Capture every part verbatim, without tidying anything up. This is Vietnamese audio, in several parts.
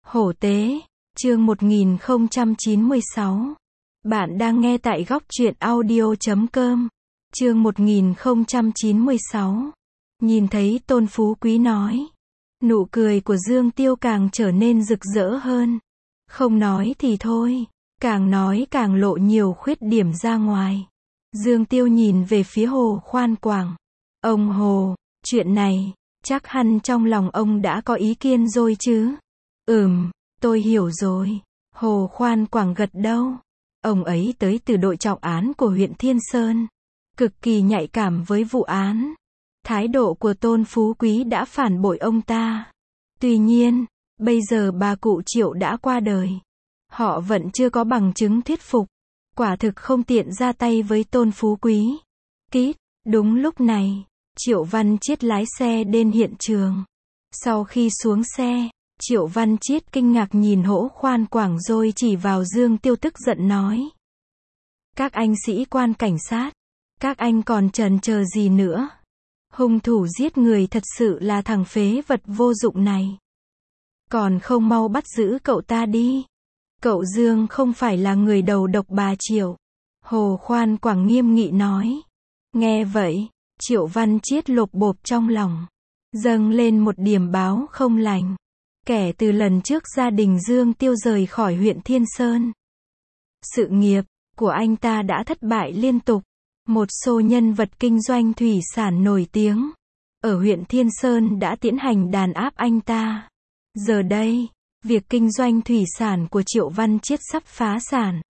Hổ tế, chương một nghìn không trăm chín mươi sáu. Bạn đang nghe tại góc truyện audio chấm com. Chương một nghìn không trăm chín mươi sáu. Nhìn thấy Tôn Phú Quý nói. Nụ cười của Dương Tiêu càng trở nên rực rỡ hơn. Không nói thì thôi, càng nói càng lộ nhiều khuyết điểm ra ngoài. Dương Tiêu nhìn về phía Hồ Khoan Quảng. Ông Hồ, chuyện này, chắc hẳn trong lòng ông đã có ý kiến rồi chứ? Ừm, tôi hiểu rồi. Hồ Khoan Quảng gật đầu. Ông ấy tới từ đội trọng án của huyện Thiên Sơn. Cực kỳ nhạy cảm với vụ án. Thái độ của Tôn Phú Quý đã phản bội ông ta. Tuy nhiên, bây giờ bà cụ Triệu đã qua đời. Họ vẫn chưa có bằng chứng thuyết phục. Quả thực không tiện ra tay với Tôn Phú Quý. Kít, đúng lúc này, Triệu Văn Chiết lái xe đến hiện trường. Sau khi xuống xe, Triệu Văn Chiết kinh ngạc nhìn Hỗ Khoan Quảng rồi chỉ vào Dương Tiêu tức giận nói. Các anh sĩ quan cảnh sát, các anh còn chần chờ gì nữa? Hung thủ giết người thật sự là thằng phế vật vô dụng này. Còn không mau bắt giữ cậu ta đi. Cậu Dương không phải là người đầu độc bà Triệu. Hồ Khoan Quảng nghiêm nghị nói. Nghe vậy, Triệu Văn Chiết lột bột trong lòng. Dâng lên một điểm báo không lành. Kể từ lần trước gia đình Dương Tiêu rời khỏi huyện Thiên Sơn, sự nghiệp của anh ta đã thất bại liên tục. Một số nhân vật kinh doanh thủy sản nổi tiếng ở huyện Thiên Sơn đã tiến hành đàn áp anh ta. Giờ đây, việc kinh doanh thủy sản của Triệu Văn Chiết sắp phá sản.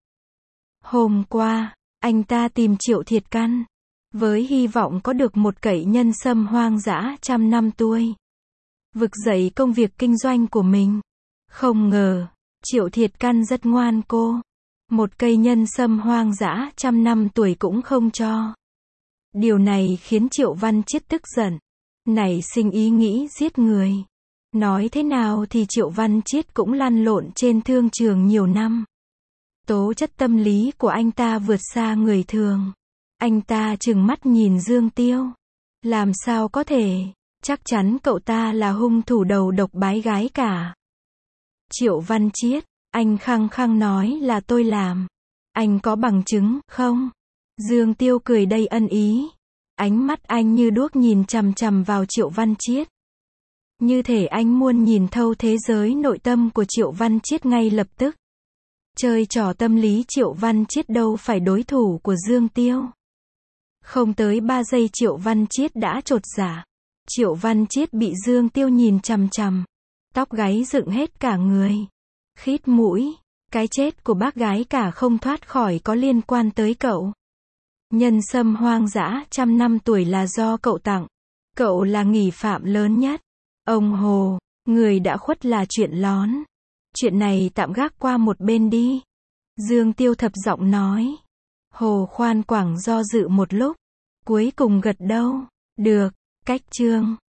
Hôm qua, anh ta tìm Triệu Thiệt Căn, với hy vọng có được một cẩy nhân sâm hoang dã trăm năm tuổi, vực dậy công việc kinh doanh của mình. Không ngờ, Triệu Thiệt Căn rất ngoan cô. Một cây nhân sâm hoang dã trăm năm tuổi cũng không cho. Điều này khiến Triệu Văn Chiết tức giận, nảy sinh ý nghĩ giết người. Nói thế nào thì Triệu Văn Chiết cũng lăn lộn trên thương trường nhiều năm. Tố chất tâm lý của anh ta vượt xa người thường. Anh ta trừng mắt nhìn Dương Tiêu. Làm sao có thể, chắc chắn cậu ta là hung thủ đầu độc bái gái cả. Triệu Văn Chiết, anh khăng khăng nói là tôi làm. Anh có bằng chứng không? Dương Tiêu cười đầy ân ý. Ánh mắt anh như đuốc nhìn chằm chằm vào Triệu Văn Chiết. Như thể anh muốn nhìn thấu thế giới nội tâm của Triệu Văn Chiết ngay lập tức. Chơi trò tâm lý Triệu Văn Chiết đâu phải đối thủ của Dương Tiêu. Không tới ba giây Triệu Văn Chiết đã chột dạ. Triệu Văn Chiết bị Dương Tiêu nhìn chằm chằm. Tóc gáy dựng hết cả người. Khít mũi. Cái chết của bác gái cả không thoát khỏi có liên quan tới cậu. Nhân sâm hoang dã trăm năm tuổi là do cậu tặng. Cậu là nghi phạm lớn nhất. Ông Hồ, người đã khuất là chuyện lón. Chuyện này tạm gác qua một bên đi. Dương Tiêu thập giọng nói. Hồ Khoan Quảng do dự một lúc. Cuối cùng gật đầu. Được, cách chương.